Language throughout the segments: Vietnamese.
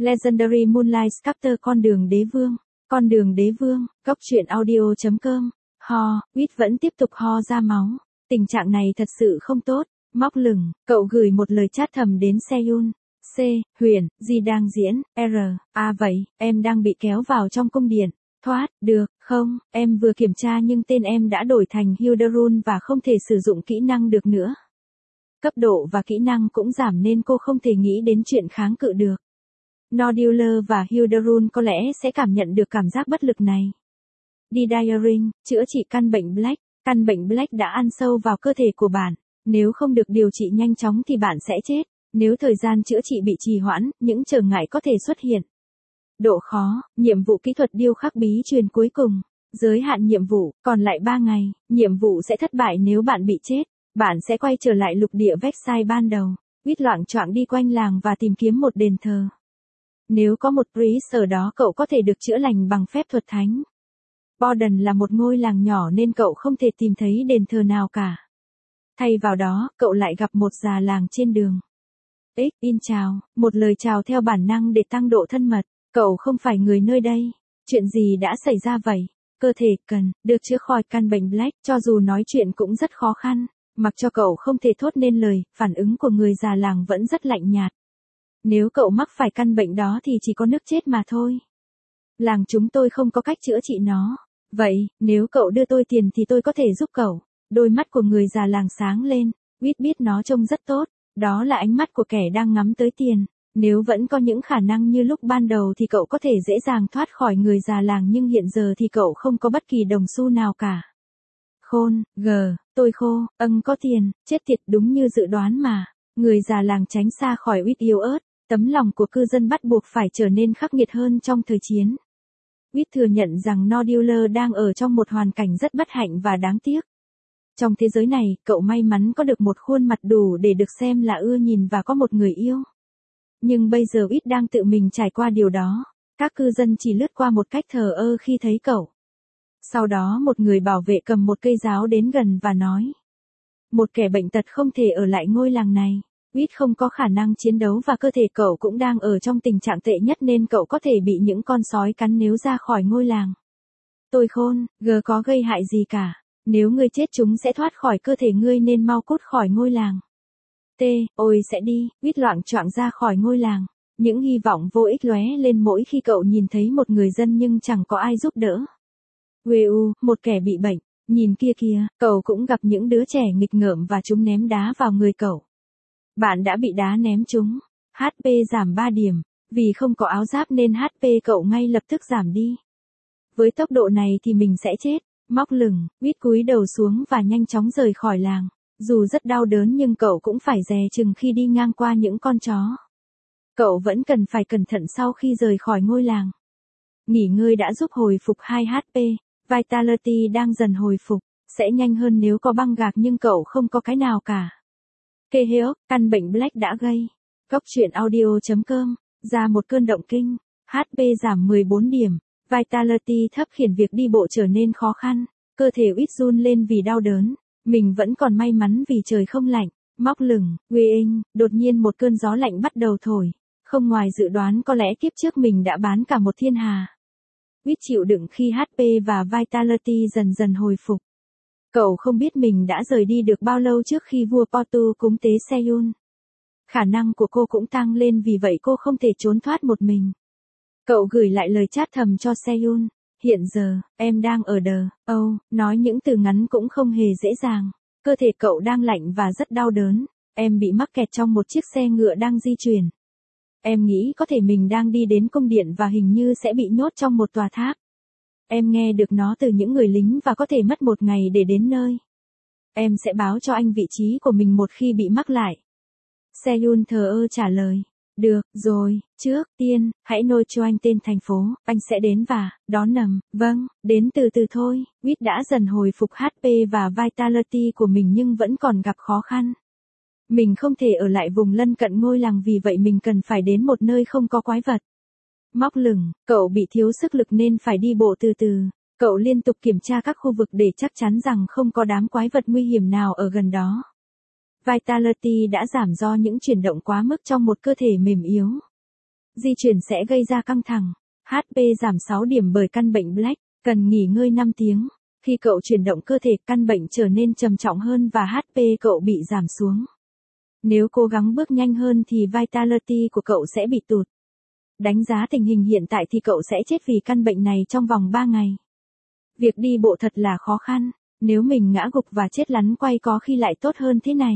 Legendary Moonlight Sculptor con đường đế vương, góc truyện audio.com, Wit vẫn tiếp tục ho ra máu, tình trạng này thật sự không tốt, móc lửng, cậu gửi một lời chat thầm đến Seyun, Huyền, gì đang diễn, vậy, em đang bị kéo vào trong cung điện, thoát, được, không, em vừa kiểm tra nhưng tên em đã đổi thành Hilderun và không thể sử dụng kỹ năng được nữa. Cấp độ và kỹ năng cũng giảm nên cô không thể nghĩ đến chuyện kháng cự được. Nodular và Hilderun có lẽ sẽ cảm nhận được cảm giác bất lực này. Diaring, chữa trị căn bệnh Black. Căn bệnh Black đã ăn sâu vào cơ thể của bạn. Nếu không được điều trị nhanh chóng thì bạn sẽ chết. Nếu thời gian chữa trị bị trì hoãn, những trở ngại có thể xuất hiện. Độ khó, nhiệm vụ kỹ thuật điêu khắc bí truyền cuối cùng. Giới hạn nhiệm vụ, còn lại 3 ngày, nhiệm vụ sẽ thất bại nếu bạn bị chết. Bạn sẽ quay trở lại lục địa Vexai ban đầu. Wit loạng choạng đi quanh làng và tìm kiếm một đền thờ. Nếu có một priest ở đó cậu có thể được chữa lành bằng phép thuật thánh. Borden là một ngôi làng nhỏ nên cậu không thể tìm thấy đền thờ nào cả. Thay vào đó, cậu lại gặp một già làng trên đường. Chào, một lời chào theo bản năng để tăng độ thân mật. Cậu không phải người nơi đây. Chuyện gì đã xảy ra vậy? Cơ thể cần được chữa khỏi căn bệnh Black, cho dù nói chuyện cũng rất khó khăn. Mặc cho cậu không thể thốt nên lời, phản ứng của người già làng vẫn rất lạnh nhạt. Nếu cậu mắc phải căn bệnh đó thì chỉ có nước chết mà thôi. Làng chúng tôi không có cách chữa trị nó. Vậy, nếu cậu đưa tôi tiền thì tôi có thể giúp cậu. Đôi mắt của người già làng sáng lên. Wit biết nó trông rất tốt. Đó là ánh mắt của kẻ đang ngắm tới tiền. Nếu vẫn có những khả năng như lúc ban đầu thì cậu có thể dễ dàng thoát khỏi người già làng, nhưng hiện giờ thì cậu không có bất kỳ đồng xu nào cả. Khôn, tôi khô, có tiền, chết tiệt, đúng như dự đoán mà. Người già làng tránh xa khỏi Wit yếu ớt. Tấm lòng của cư dân bắt buộc phải trở nên khắc nghiệt hơn trong thời chiến. Wit thừa nhận rằng Nodular đang ở trong một hoàn cảnh rất bất hạnh và đáng tiếc. Trong thế giới này, cậu may mắn có được một khuôn mặt đủ để được xem là ưa nhìn và có một người yêu. Nhưng bây giờ Wit đang tự mình trải qua điều đó. Các cư dân chỉ lướt qua một cách thờ ơ khi thấy cậu. Sau đó một người bảo vệ cầm một cây giáo đến gần và nói. Một kẻ bệnh tật không thể ở lại ngôi làng này. Wit không có khả năng chiến đấu và cơ thể cậu cũng đang ở trong tình trạng tệ nhất nên cậu có thể bị những con sói cắn nếu ra khỏi ngôi làng. Tôi khôn, có gây hại gì cả. Nếu ngươi chết chúng sẽ thoát khỏi cơ thể ngươi nên mau cút khỏi ngôi làng. Ôi sẽ đi, Wit loạng choạng ra khỏi ngôi làng. Những hy vọng vô ích lóe lên mỗi khi cậu nhìn thấy một người dân nhưng chẳng có ai giúp đỡ. Một kẻ bị bệnh, nhìn kia kìa, cậu cũng gặp những đứa trẻ nghịch ngợm và chúng ném đá vào người cậu. Bạn đã bị đá ném trúng. HP giảm 3 điểm. Vì không có áo giáp nên HP cậu ngay lập tức giảm đi. Với tốc độ này thì mình sẽ chết. Móc lửng, Wit cúi đầu xuống và nhanh chóng rời khỏi làng. Dù rất đau đớn nhưng cậu cũng phải dè chừng khi đi ngang qua những con chó. Cậu vẫn cần phải cẩn thận sau khi rời khỏi ngôi làng. Nghỉ ngơi đã giúp hồi phục 2 HP. Vitality đang dần hồi phục. Sẽ nhanh hơn nếu có băng gạc nhưng cậu không có cái nào cả. Keheok, căn bệnh Black đã gây. Góc truyện audio.com, ra một cơn động kinh. HP giảm 14 điểm. Vitality thấp khiến việc đi bộ trở nên khó khăn. Cơ thể Wit run lên vì đau đớn. Mình vẫn còn may mắn vì trời không lạnh. Móc lửng, đột nhiên một cơn gió lạnh bắt đầu thổi. Không ngoài dự đoán, có lẽ kiếp trước mình đã bán cả một thiên hà. Wit chịu đựng khi HP và Vitality dần dần hồi phục. Cậu không biết mình đã rời đi được bao lâu trước khi vua Portu cúng tế Seyun. Khả năng của cô cũng tăng lên vì vậy cô không thể trốn thoát một mình. Cậu gửi lại lời chat thầm cho Seyun. Hiện giờ, em đang ở nói những từ ngắn cũng không hề dễ dàng. Cơ thể cậu đang lạnh và rất đau đớn. Em bị mắc kẹt trong một chiếc xe ngựa đang di chuyển. Em nghĩ có thể mình đang đi đến cung điện và hình như sẽ bị nhốt trong một tòa tháp. Em nghe được nó từ những người lính và có thể mất 1 ngày để đến nơi. Em sẽ báo cho anh vị trí của mình một khi bị mắc lại. Seyun thờ ơ trả lời. Được, rồi, trước tiên, hãy nôi cho anh tên thành phố, anh sẽ đến và đón nằm. Vâng, đến từ từ thôi. Wit đã dần hồi phục HP và Vitality của mình nhưng vẫn còn gặp khó khăn. Mình không thể ở lại vùng lân cận ngôi làng vì vậy mình cần phải đến một nơi không có quái vật. Móc lửng, cậu bị thiếu sức lực nên phải đi bộ từ từ. Cậu liên tục kiểm tra các khu vực để chắc chắn rằng không có đám quái vật nguy hiểm nào ở gần đó. Vitality đã giảm do những chuyển động quá mức trong một cơ thể mềm yếu. Di chuyển sẽ gây ra căng thẳng. HP giảm 6 điểm bởi căn bệnh Black, cần nghỉ ngơi 5 tiếng. Khi cậu chuyển động cơ thể, căn bệnh trở nên trầm trọng hơn và HP cậu bị giảm xuống. Nếu cố gắng bước nhanh hơn thì Vitality của cậu sẽ bị tụt. Đánh giá tình hình hiện tại thì cậu sẽ chết vì căn bệnh này trong vòng 3 ngày. Việc đi bộ thật là khó khăn, nếu mình ngã gục và chết lăn quay có khi lại tốt hơn thế này.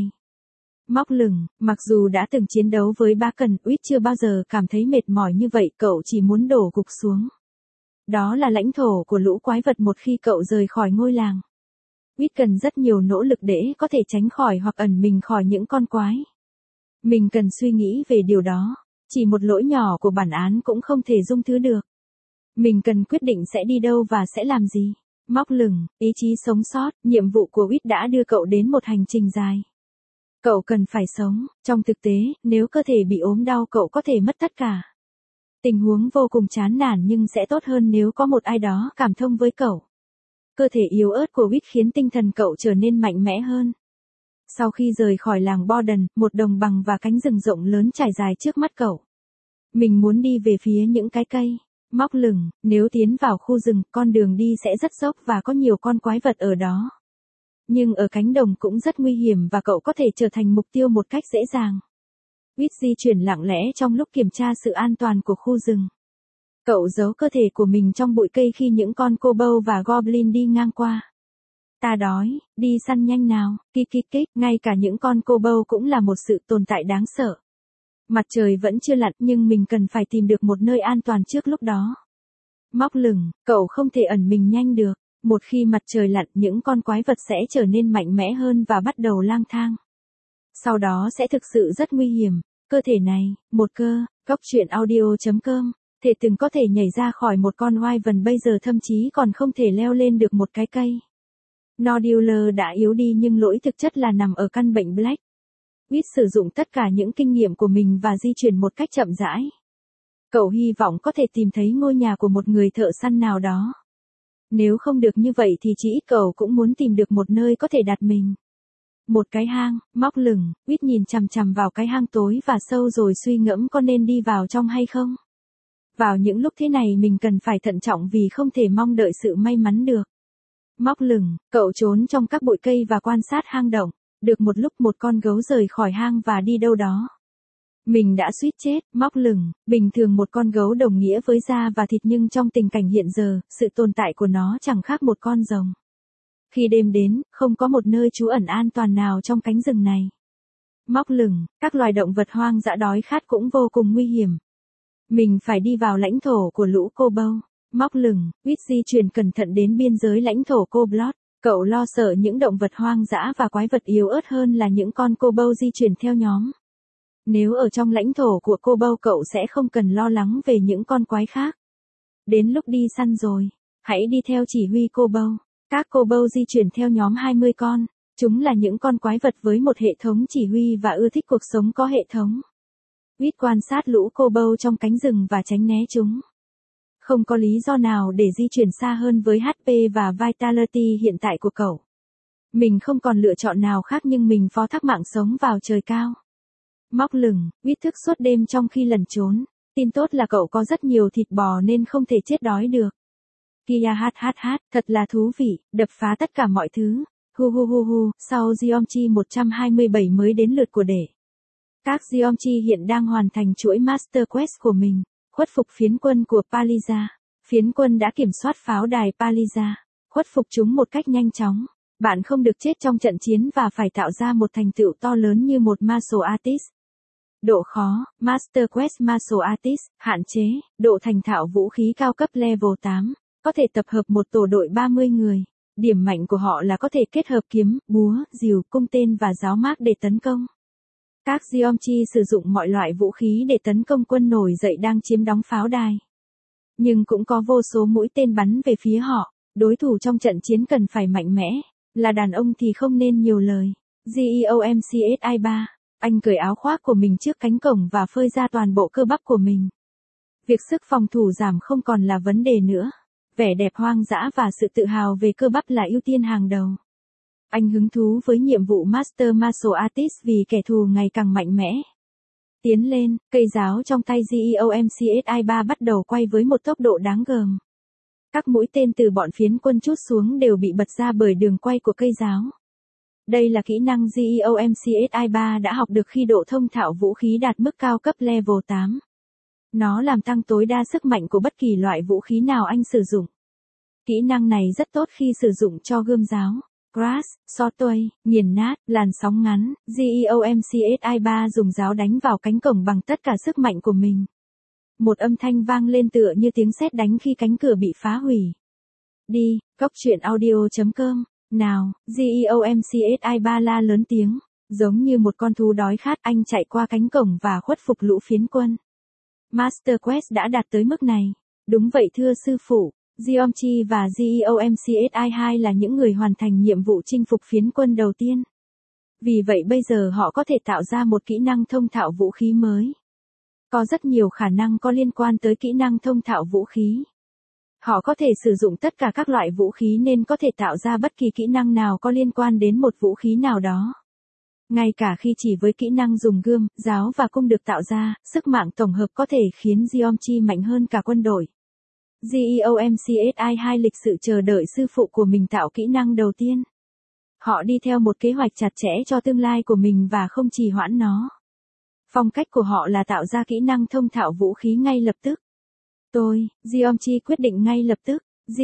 Móc lửng, mặc dù đã từng chiến đấu với Bakken, Wit chưa bao giờ cảm thấy mệt mỏi như vậy, cậu chỉ muốn đổ gục xuống. Đó là lãnh thổ của lũ quái vật một khi cậu rời khỏi ngôi làng. Wit cần rất nhiều nỗ lực để có thể tránh khỏi hoặc ẩn mình khỏi những con quái. Mình cần suy nghĩ về điều đó, chỉ một lỗi nhỏ của bản án cũng không thể dung thứ được. Mình cần quyết định sẽ đi đâu và sẽ làm gì. Móc lửng, ý chí sống sót, nhiệm vụ của Wit đã đưa cậu đến một hành trình dài. Cậu cần phải sống, trong thực tế, nếu cơ thể bị ốm đau cậu có thể mất tất cả. Tình huống vô cùng chán nản nhưng sẽ tốt hơn nếu có một ai đó cảm thông với cậu. Cơ thể yếu ớt của Wit khiến tinh thần cậu trở nên mạnh mẽ hơn. Sau khi rời khỏi làng Borden, một đồng bằng và cánh rừng rộng lớn trải dài trước mắt cậu. Mình muốn đi về phía những cái cây. Móc lửng, nếu tiến vào khu rừng, con đường đi sẽ rất dốc và có nhiều con quái vật ở đó. Nhưng ở cánh đồng cũng rất nguy hiểm và cậu có thể trở thành mục tiêu một cách dễ dàng. Wit di chuyển lặng lẽ trong lúc kiểm tra sự an toàn của khu rừng. Cậu giấu cơ thể của mình trong bụi cây khi những con kobold và goblin đi ngang qua. Ta đói, đi săn nhanh nào, kích kích kích, ngay cả những con kobold cũng là một sự tồn tại đáng sợ. Mặt trời vẫn chưa lặn nhưng mình cần phải tìm được một nơi an toàn trước lúc đó. Móc lửng, cậu không thể ẩn mình nhanh được. Một khi mặt trời lặn, những con quái vật sẽ trở nên mạnh mẽ hơn và bắt đầu lang thang. Sau đó sẽ thực sự rất nguy hiểm. Cơ thể này, một cơ, góc truyện audio.com, thể từng có thể nhảy ra khỏi một con wyvern bây giờ thậm chí còn không thể leo lên được một cái cây. Nodular đã yếu đi nhưng lỗi thực chất là nằm ở căn bệnh Black. Wit sử dụng tất cả những kinh nghiệm của mình và di chuyển một cách chậm rãi. Cậu hy vọng có thể tìm thấy ngôi nhà của một người thợ săn nào đó. Nếu không được như vậy thì chỉ ít cậu cũng muốn tìm được một nơi có thể đặt mình. Một cái hang, móc lửng, Wit nhìn chằm chằm vào cái hang tối và sâu rồi suy ngẫm có nên đi vào trong hay không. Vào những lúc thế này mình cần phải thận trọng vì không thể mong đợi sự may mắn được. Móc lửng, cậu trốn trong các bụi cây và quan sát hang động. Được một lúc một con gấu rời khỏi hang và đi đâu đó. Mình đã suýt chết, móc lửng, bình thường một con gấu đồng nghĩa với da và thịt nhưng trong tình cảnh hiện giờ, sự tồn tại của nó chẳng khác một con rồng. Khi đêm đến, không có một nơi trú ẩn an toàn nào trong cánh rừng này. Móc lửng, các loài động vật hoang dã đói khát cũng vô cùng nguy hiểm. Mình phải đi vào lãnh thổ của lũ kobold. Móc lửng, Wit di chuyển cẩn thận đến biên giới lãnh thổ kobold. Cậu lo sợ những động vật hoang dã và quái vật yếu ớt hơn là những con kobold di chuyển theo nhóm. Nếu ở trong lãnh thổ của kobold cậu sẽ không cần lo lắng về những con quái khác. Đến lúc đi săn rồi, hãy đi theo chỉ huy kobold. Các kobold di chuyển theo nhóm 20 con. Chúng là những con quái vật với một hệ thống chỉ huy và ưa thích cuộc sống có hệ thống. Wit quan sát lũ kobold trong cánh rừng và tránh né chúng. Không có lý do nào để di chuyển xa hơn với HP và Vitality hiện tại của cậu. Mình không còn lựa chọn nào khác nhưng mình phó thác mạng sống vào trời cao. Móc lửng, Wit thức suốt đêm trong khi lẩn trốn. Tin tốt là cậu có rất nhiều thịt bò nên không thể chết đói được. Kia thật là thú vị, đập phá tất cả mọi thứ. Sau Geometry 127 mới đến lượt của đệ. Các Geometry hiện đang hoàn thành chuỗi Master Quest của mình. Khuất phục phiến quân của Paliza. Phiến quân đã kiểm soát pháo đài Paliza. Khuất phục chúng một cách nhanh chóng. Bạn không được chết trong trận chiến và phải tạo ra một thành tựu to lớn như một Martial Artist. Độ khó, Master Quest Martial Artist, hạn chế, độ thành thạo vũ khí cao cấp level 8. Có thể tập hợp một tổ đội 30 người. Điểm mạnh của họ là có thể kết hợp kiếm, búa, rìu, cung tên và giáo mác để tấn công. Các Geometry sử dụng mọi loại vũ khí để tấn công quân nổi dậy đang chiếm đóng pháo đài. Nhưng cũng có vô số mũi tên bắn về phía họ. Đối thủ trong trận chiến cần phải mạnh mẽ. Là đàn ông thì không nên nhiều lời. GEOMCSI 3. Anh cởi áo khoác của mình trước cánh cổng và phơi ra toàn bộ cơ bắp của mình. Việc sức phòng thủ giảm không còn là vấn đề nữa. Vẻ đẹp hoang dã và sự tự hào về cơ bắp là ưu tiên hàng đầu. Anh hứng thú với nhiệm vụ Master Martial Artist vì kẻ thù ngày càng mạnh mẽ. Tiến lên, cây giáo trong tay GEOMCSI-3 bắt đầu quay với một tốc độ đáng gờm. Các mũi tên từ bọn phiến quân trút xuống đều bị bật ra bởi đường quay của cây giáo. Đây là kỹ năng GEOMCSI-3 đã học được khi độ thông thạo vũ khí đạt mức cao cấp level 8. Nó làm tăng tối đa sức mạnh của bất kỳ loại vũ khí nào anh sử dụng. Kỹ năng này rất tốt khi sử dụng cho gươm giáo, crash, shotway, nghiền nát, làn sóng ngắn. GEOMCSI-3 dùng giáo đánh vào cánh cổng bằng tất cả sức mạnh của mình. Một âm thanh vang lên tựa như tiếng sét đánh khi cánh cửa bị phá hủy. Đi, coctruyện.audio.com. Nào, GEOMCSI-3 la lớn tiếng, giống như một con thú đói khát, anh chạy qua cánh cổng và khuất phục lũ phiến quân. Master Quest đã đạt tới mức này. Đúng vậy thưa sư phụ, Geomchi và GEOMCSI-2 là những người hoàn thành nhiệm vụ chinh phục phiến quân đầu tiên. Vì vậy bây giờ họ có thể tạo ra một kỹ năng thông thạo vũ khí mới. Có rất nhiều khả năng có liên quan tới kỹ năng thông thạo vũ khí. Họ có thể sử dụng tất cả các loại vũ khí nên có thể tạo ra bất kỳ kỹ năng nào có liên quan đến một vũ khí nào đó. Ngay cả khi chỉ với kỹ năng dùng gươm, giáo và cung được tạo ra, sức mạnh tổng hợp có thể khiến Geomchi mạnh hơn cả quân đội. GEOMCSI-2 lịch sự chờ đợi sư phụ của mình tạo kỹ năng đầu tiên. Họ đi theo một kế hoạch chặt chẽ cho tương lai của mình và không trì hoãn nó. Phong cách của họ là tạo ra kỹ năng thông thạo vũ khí ngay lập tức. Geomchi quyết định ngay lập tức.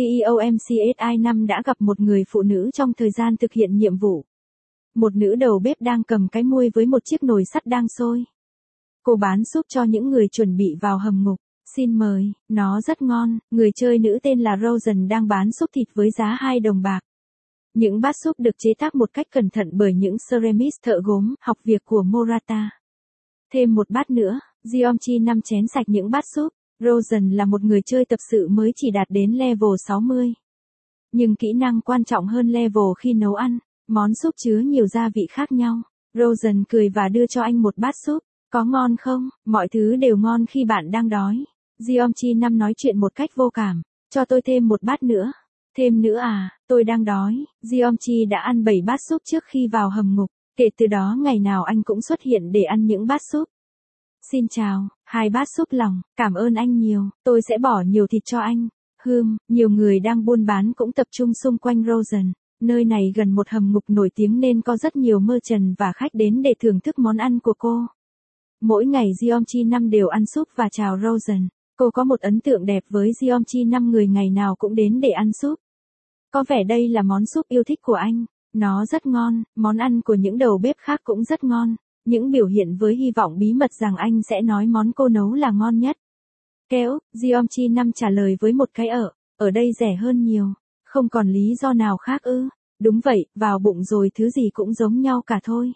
GEOMCSI-5 đã gặp một người phụ nữ trong thời gian thực hiện nhiệm vụ. Một nữ đầu bếp đang cầm cái muôi với một chiếc nồi sắt đang sôi. Cô bán súp cho những người chuẩn bị vào hầm ngục. Xin mời, nó rất ngon. Người chơi nữ tên là Rosen đang bán súp thịt với giá 2 đồng bạc. Những bát súp được chế tác một cách cẩn thận bởi những ceramist thợ gốm, học việc của Morata. Thêm một bát nữa, Geomchi 5 chén sạch những bát súp. Rosen là một người chơi tập sự mới chỉ đạt đến level 60. Nhưng kỹ năng quan trọng hơn level khi nấu ăn. Món súp chứa nhiều gia vị khác nhau. Rosen cười và đưa cho anh một bát súp. Có ngon không? Mọi thứ đều ngon khi bạn đang đói. Geomchi 5 nói chuyện một cách vô cảm. Cho tôi thêm một bát nữa. Thêm nữa à, tôi đang đói. Geomchi đã ăn 7 bát súp trước khi vào hầm ngục. Kể từ đó ngày nào anh cũng xuất hiện để ăn những bát súp. Xin chào, 2 bát súp lòng, cảm ơn anh nhiều, tôi sẽ bỏ nhiều thịt cho anh. Nhiều người đang buôn bán cũng tập trung xung quanh Rosen. Nơi này gần một hầm ngục nổi tiếng nên có rất nhiều merchant và khách đến để thưởng thức món ăn của cô. Mỗi ngày Geomchi 5 đều ăn súp và chào Rosen. Cô có một ấn tượng đẹp với Geomchi 5 người ngày nào cũng đến để ăn súp. Có vẻ đây là món súp yêu thích của anh. Nó rất ngon, món ăn của những đầu bếp khác cũng rất ngon. Những biểu hiện với hy vọng bí mật rằng anh sẽ nói món cô nấu là ngon nhất. Kéo, Geomchi 5 trả lời với một cái ở đây rẻ hơn nhiều. Không còn lý do nào khác ư? Đúng vậy, vào bụng rồi thứ gì cũng giống nhau cả thôi.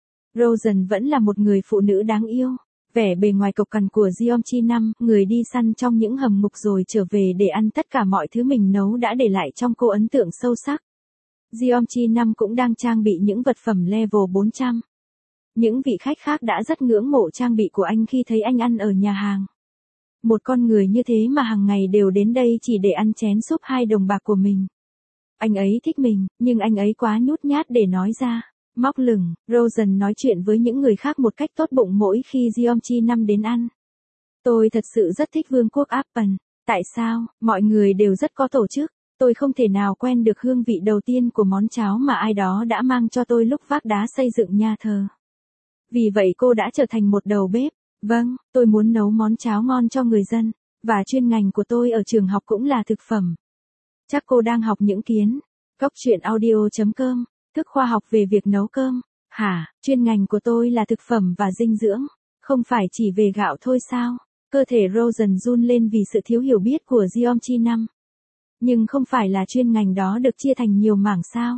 Rosen vẫn là một người phụ nữ đáng yêu. Vẻ bề ngoài cộc cằn của Geomchi 5, người đi săn trong những hầm ngục rồi trở về để ăn tất cả mọi thứ mình nấu đã để lại trong cô ấn tượng sâu sắc. Geomchi 5 cũng đang trang bị những vật phẩm level 400. Những vị khách khác đã rất ngưỡng mộ trang bị của anh khi thấy anh ăn ở nhà hàng. Một con người như thế mà hàng ngày đều đến đây chỉ để ăn chén súp 2 đồng bạc của mình. Anh ấy thích mình, nhưng anh ấy quá nhút nhát để nói ra. Móc lửng, Rosen nói chuyện với những người khác một cách tốt bụng mỗi khi Geomchi 5 đến ăn. Tôi thật sự rất thích Vương quốc Apple. Tại sao? Mọi người đều rất có tổ chức. Tôi không thể nào quen được hương vị đầu tiên của món cháo mà ai đó đã mang cho tôi lúc vác đá xây dựng nhà thờ. Vì vậy cô đã trở thành một đầu bếp. Vâng, tôi muốn nấu món cháo ngon cho người dân. Và chuyên ngành của tôi ở trường học cũng là thực phẩm. Chắc cô đang học những kiến. Coctruyện.audio.com. Thức khoa học về việc nấu cơm. Hả, chuyên ngành của tôi là thực phẩm và dinh dưỡng. Không phải chỉ về gạo thôi sao? Cơ thể Rosen run lên vì sự thiếu hiểu biết của Geomchi 5. Nhưng không phải là chuyên ngành đó được chia thành nhiều mảng sao?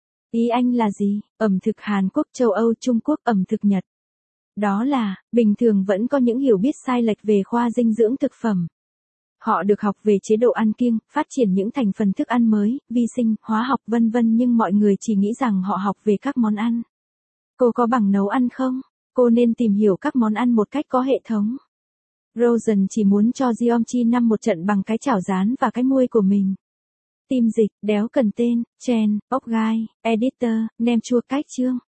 Ý anh là gì? Ẩm thực Hàn Quốc, châu Âu, Trung Quốc, ẩm thực Nhật. Đó là, bình thường vẫn có những hiểu biết sai lệch về khoa dinh dưỡng thực phẩm. Họ được học về chế độ ăn kiêng, phát triển những thành phần thức ăn mới, vi sinh, hóa học vân vân nhưng mọi người chỉ nghĩ rằng họ học về các món ăn. Cô có bằng nấu ăn không? Cô nên tìm hiểu các món ăn một cách có hệ thống. Rosen chỉ muốn cho Geomchi 5 một trận bằng cái chảo rán và cái muôi của mình. Tim dịch, đéo cần tên, chen, ốc gai, editor, nem chua cách chương.